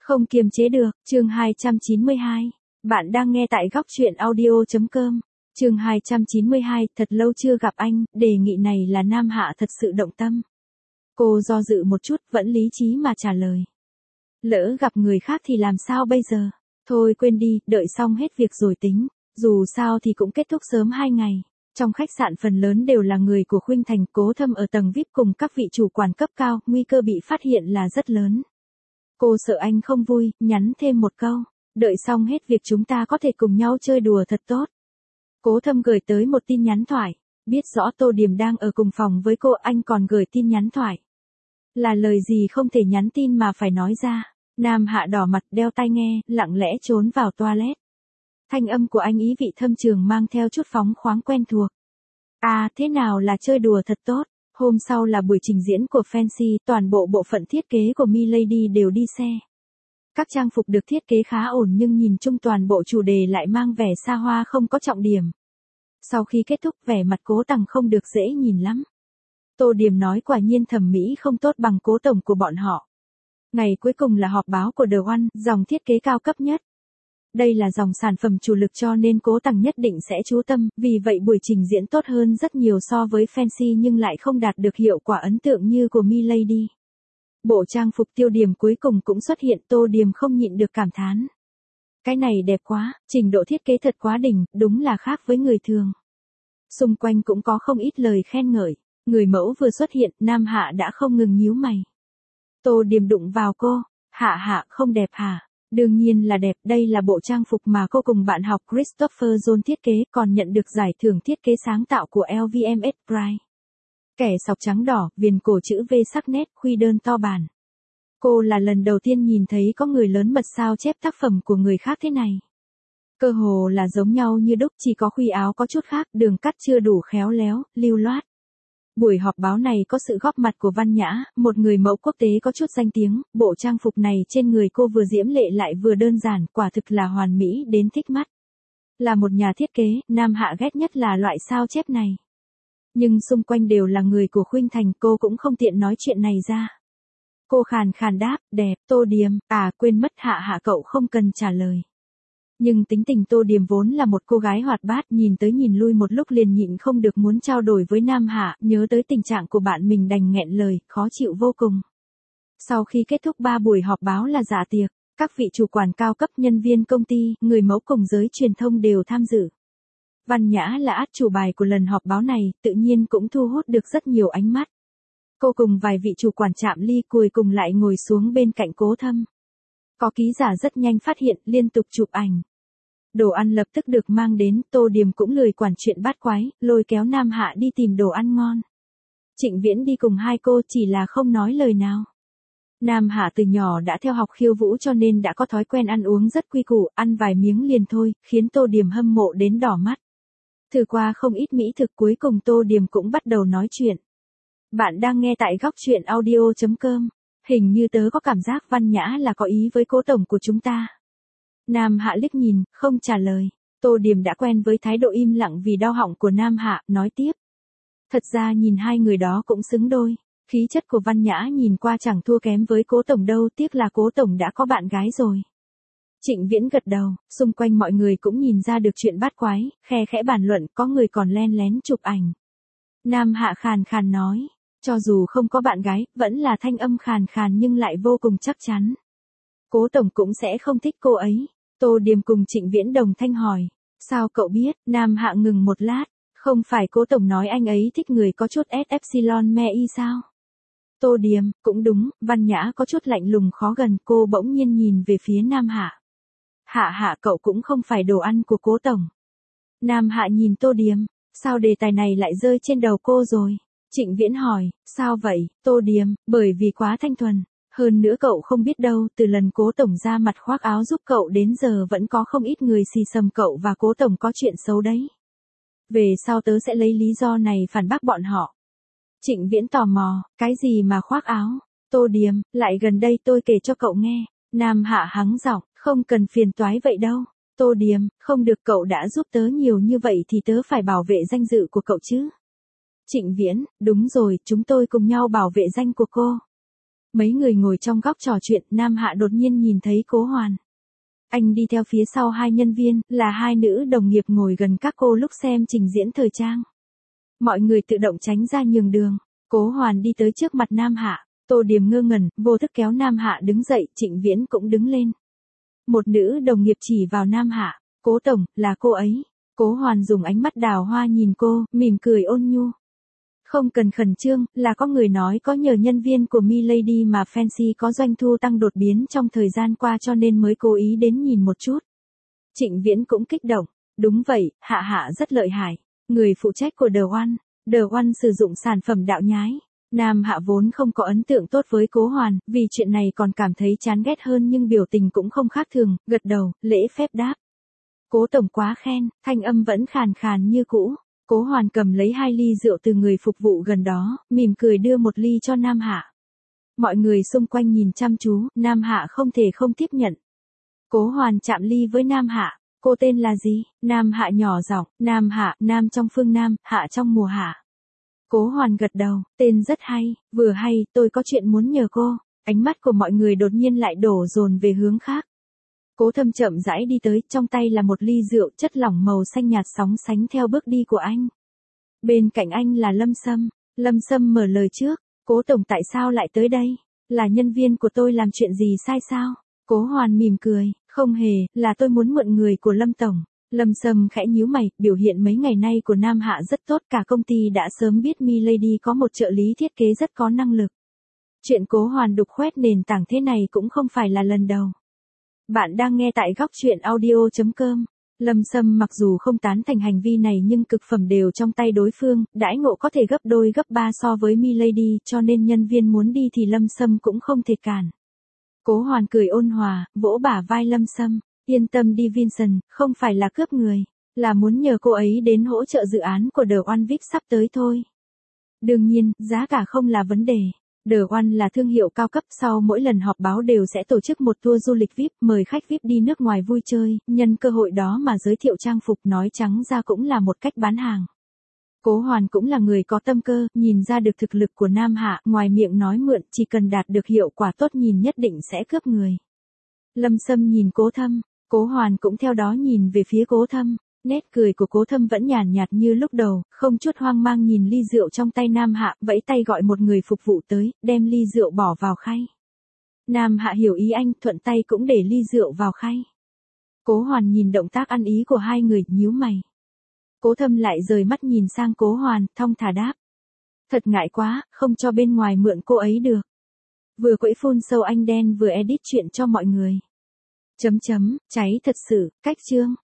Không kiềm chế được, chương 292. Bạn đang nghe tại góc truyện audio.com. Chương 292, thật lâu chưa gặp anh, đề nghị này là Nam Hạ thật sự động tâm. Cô do dự một chút, vẫn lý trí mà trả lời. Lỡ gặp người khác thì làm sao bây giờ? Thôi quên đi, đợi xong hết việc rồi tính. Dù sao thì cũng kết thúc sớm 2 ngày. Trong khách sạn phần lớn đều là người của Khuynh Thành, Cố Thâm ở tầng VIP cùng các vị chủ quản cấp cao, nguy cơ bị phát hiện là rất lớn. Cô sợ anh không vui, nhắn thêm một câu. Đợi xong hết việc chúng ta có thể cùng nhau chơi đùa thật tốt. Cố Thâm gửi tới một tin nhắn thoại. Biết rõ Tô Điềm đang ở cùng phòng với cô, anh còn gửi tin nhắn thoại. Là lời gì không thể nhắn tin mà phải nói ra. Nam Hạ đỏ mặt, đeo tai nghe, lặng lẽ trốn vào toilet. Thanh âm của anh ý vị thâm trường mang theo chút phóng khoáng quen thuộc. À, thế nào là chơi đùa thật tốt. Hôm sau là buổi trình diễn của Fancy, toàn bộ bộ phận thiết kế của Milady đều đi xe. Các trang phục được thiết kế khá ổn nhưng nhìn chung toàn bộ chủ đề lại mang vẻ xa hoa không có trọng điểm. Sau khi kết thúc, vẻ mặt Cố Tằng không được dễ nhìn lắm. Tô Điềm nói quả nhiên thẩm mỹ không tốt bằng Cố tổng của bọn họ. Ngày cuối cùng là họp báo của The One, dòng thiết kế cao cấp nhất. Đây là dòng sản phẩm chủ lực cho nên Cố Tằng nhất định sẽ chú tâm, vì vậy buổi trình diễn tốt hơn rất nhiều so với Fancy nhưng lại không đạt được hiệu quả ấn tượng như của Milady. Bộ trang phục tiêu điểm cuối cùng cũng xuất hiện, Tô Điềm không nhịn được cảm thán. Cái này đẹp quá, trình độ thiết kế thật quá đỉnh, đúng là khác với người thường. Xung quanh cũng có không ít lời khen ngợi, người mẫu vừa xuất hiện, Nam Hạ đã không ngừng nhíu mày. Tô Điềm đụng vào cô, Hạ không đẹp hả? Đương nhiên là đẹp, đây là bộ trang phục mà cô cùng bạn học Christopher John thiết kế, còn nhận được giải thưởng thiết kế sáng tạo của LVMH Pride. Kẻ sọc trắng đỏ, viền cổ chữ V sắc nét, khuy đơn to bản. Cô là lần đầu tiên nhìn thấy có người lớn mật sao chép tác phẩm của người khác thế này. Cơ hồ là giống nhau như đúc, chỉ có khuy áo có chút khác, đường cắt chưa đủ khéo léo, lưu loát. Buổi họp báo này có sự góp mặt của Văn Nhã, một người mẫu quốc tế có chút danh tiếng, bộ trang phục này trên người cô vừa diễm lệ lại vừa đơn giản, quả thực là hoàn mỹ đến thích mắt. Là một nhà thiết kế, Nam Hạ ghét nhất là loại sao chép này. Nhưng xung quanh đều là người của Khuynh Thành, cô cũng không tiện nói chuyện này ra. Cô khàn khàn đáp, đẹp, Tô Điềm, quên mất Hạ cậu không cần trả lời. Nhưng tính tình Tô Điềm vốn là một cô gái hoạt bát, nhìn tới nhìn lui một lúc liền nhịn không được muốn trao đổi với Nam Hạ, nhớ tới tình trạng của bạn mình đành nghẹn lời, khó chịu vô cùng. Sau khi kết thúc 3 buổi họp báo là dạ tiệc, các vị chủ quản cao cấp, nhân viên công ty, người mẫu cùng giới truyền thông đều tham dự. Văn Nhã là át chủ bài của lần họp báo này, tự nhiên cũng thu hút được rất nhiều ánh mắt. Cô cùng vài vị chủ quản chạm ly cuối cùng lại ngồi xuống bên cạnh Cố Thâm. Có ký giả rất nhanh phát hiện, liên tục chụp ảnh. Đồ ăn lập tức được mang đến, Tô Điềm cũng lười quản chuyện bát quái, lôi kéo Nam Hạ đi tìm đồ ăn ngon. Trịnh Viễn đi cùng hai cô chỉ là không nói lời nào. Nam Hạ từ nhỏ đã theo học khiêu vũ cho nên đã có thói quen ăn uống rất quy củ, ăn vài miếng liền thôi, khiến Tô Điềm hâm mộ đến đỏ mắt. Thử qua không ít mỹ thực, cuối cùng Tô Điềm cũng bắt đầu nói chuyện. Bạn đang nghe tại góc truyện audio.com. Hình như tớ có cảm giác Văn Nhã là có ý với Cố tổng của chúng ta. Nam Hạ liếc nhìn, không trả lời. Tô Điềm đã quen với thái độ im lặng vì đau họng của Nam Hạ, nói tiếp. Thật ra nhìn hai người đó cũng xứng đôi. Khí chất của Văn Nhã nhìn qua chẳng thua kém với Cố tổng đâu, tiếc là Cố tổng đã có bạn gái rồi. Trịnh Viễn gật đầu, xung quanh mọi người cũng nhìn ra được chuyện bát quái, khe khẽ bàn luận, có người còn len lén chụp ảnh. Nam Hạ khàn khàn nói. Cho dù không có bạn gái, vẫn là thanh âm khàn khàn nhưng lại vô cùng chắc chắn. Cố tổng cũng sẽ không thích cô ấy. Tô Điềm cùng Trịnh Viễn đồng thanh hỏi. Sao cậu biết? Nam Hạ ngừng một lát. Không phải Cố tổng nói anh ấy thích người có chút epsilon me y sao? Tô Điềm, cũng đúng, Văn Nhã có chút lạnh lùng khó gần, cô bỗng nhiên nhìn về phía Nam Hạ. Hạ cậu cũng không phải đồ ăn của Cố tổng. Nam Hạ nhìn Tô Điềm, sao đề tài này lại rơi trên đầu cô rồi? Trịnh Viễn hỏi, sao vậy, Tô Điềm, bởi vì quá thanh thuần. Hơn nữa cậu không biết đâu, từ lần Cố tổng ra mặt khoác áo giúp cậu đến giờ vẫn có không ít người xì xầm cậu và Cố tổng có chuyện xấu đấy. Về sau tớ sẽ lấy lý do này phản bác bọn họ. Trịnh Viễn tò mò, cái gì mà khoác áo? Tô Điềm, lại gần đây tôi kể cho cậu nghe. Nam Hạ hắng giọng, không cần phiền toái vậy đâu. Tô Điềm, không được, cậu đã giúp tớ nhiều như vậy thì tớ phải bảo vệ danh dự của cậu chứ. Trịnh Viễn, đúng rồi, chúng tôi cùng nhau bảo vệ danh của cô. Mấy người ngồi trong góc trò chuyện, Nam Hạ đột nhiên nhìn thấy Cố Hoàn. Anh đi theo phía sau hai nhân viên, là hai nữ đồng nghiệp ngồi gần các cô lúc xem trình diễn thời trang. Mọi người tự động tránh ra nhường đường. Cố Hoàn đi tới trước mặt Nam Hạ. Tô Điềm ngơ ngẩn, vô thức kéo Nam Hạ đứng dậy, Trịnh Viễn cũng đứng lên. Một nữ đồng nghiệp chỉ vào Nam Hạ. Cố tổng, là cô ấy. Cố Hoàn dùng ánh mắt đào hoa nhìn cô, mỉm cười ôn nhu. Không cần khẩn trương, là có người nói có nhờ nhân viên của Milady mà Fancy có doanh thu tăng đột biến trong thời gian qua cho nên mới cố ý đến nhìn một chút. Trịnh Viễn cũng kích động. Đúng vậy, Hạ Hạ rất lợi hại. Người phụ trách của The One sử dụng sản phẩm đạo nhái. Nam Hạ vốn không có ấn tượng tốt với Cố Hoàn, vì chuyện này còn cảm thấy chán ghét hơn nhưng biểu tình cũng không khác thường, gật đầu, lễ phép đáp. Cố tổng quá khen, thanh âm vẫn khàn khàn như cũ. Cố Hoàn cầm lấy 2 ly rượu từ người phục vụ gần đó, mỉm cười đưa 1 ly cho Nam Hạ. Mọi người xung quanh nhìn chăm chú, Nam Hạ không thể không tiếp nhận. Cố Hoàn chạm ly với Nam Hạ. Cô tên là gì? Nam Hạ nhỏ giọng, Nam Hạ, Nam trong phương Nam, Hạ trong mùa hạ. Cố Hoàn gật đầu, tên rất hay, vừa hay, tôi có chuyện muốn nhờ cô. Ánh mắt của mọi người đột nhiên lại đổ dồn về hướng khác. Cố Thâm chậm rãi đi tới, trong tay là 1 ly rượu chất lỏng màu xanh nhạt sóng sánh theo bước đi của anh. Bên cạnh anh là Lâm Sâm. Lâm Sâm mở lời trước, Cố tổng tại sao lại tới đây? Là nhân viên của tôi làm chuyện gì sai sao? Cố Hoàn mỉm cười, không hề, là tôi muốn mượn người của Lâm tổng. Lâm Sâm khẽ nhíu mày, biểu hiện mấy ngày nay của Nam Hạ rất tốt, cả công ty đã sớm biết Milady có một trợ lý thiết kế rất có năng lực. Chuyện Cố Hoàn đục khoét nền tảng thế này cũng không phải là lần đầu. Bạn đang nghe tại góc truyện audio.com. Lâm Sâm mặc dù không tán thành hành vi này nhưng cực phẩm đều trong tay đối phương, đãi ngộ có thể gấp đôi gấp 3 so với Milady, cho nên nhân viên muốn đi thì Lâm Sâm cũng không thể cản. Cố Hoàn cười ôn hòa, vỗ bả vai Lâm Sâm, yên tâm đi Vincent, không phải là cướp người, là muốn nhờ cô ấy đến hỗ trợ dự án của The One VIP sắp tới thôi. Đương nhiên, giá cả không là vấn đề. The One là thương hiệu cao cấp, sau mỗi lần họp báo đều sẽ tổ chức một tour du lịch VIP, mời khách VIP đi nước ngoài vui chơi, nhân cơ hội đó mà giới thiệu trang phục, nói trắng ra cũng là một cách bán hàng. Cố Hoàn cũng là người có tâm cơ, nhìn ra được thực lực của Nam Hạ, ngoài miệng nói mượn, chỉ cần đạt được hiệu quả tốt nhìn nhất định sẽ cướp người. Lâm Sâm nhìn Cố Thâm, Cố Hoàn cũng theo đó nhìn về phía Cố Thâm. Nét cười của Cố Thâm vẫn nhàn nhạt như lúc đầu, không chút hoang mang nhìn ly rượu trong tay Nam Hạ, vẫy tay gọi một người phục vụ tới, đem ly rượu bỏ vào khay. Nam Hạ hiểu ý anh, thuận tay cũng để ly rượu vào khay. Cố Hoàn nhìn động tác ăn ý của hai người, nhíu mày. Cố Thâm lại rời mắt nhìn sang Cố Hoàn, thong thả đáp. Thật ngại quá, không cho bên ngoài mượn cô ấy được. Vừa quẫy phun sâu anh đen vừa edit chuyện cho mọi người. Cháy thật sự, cách chương.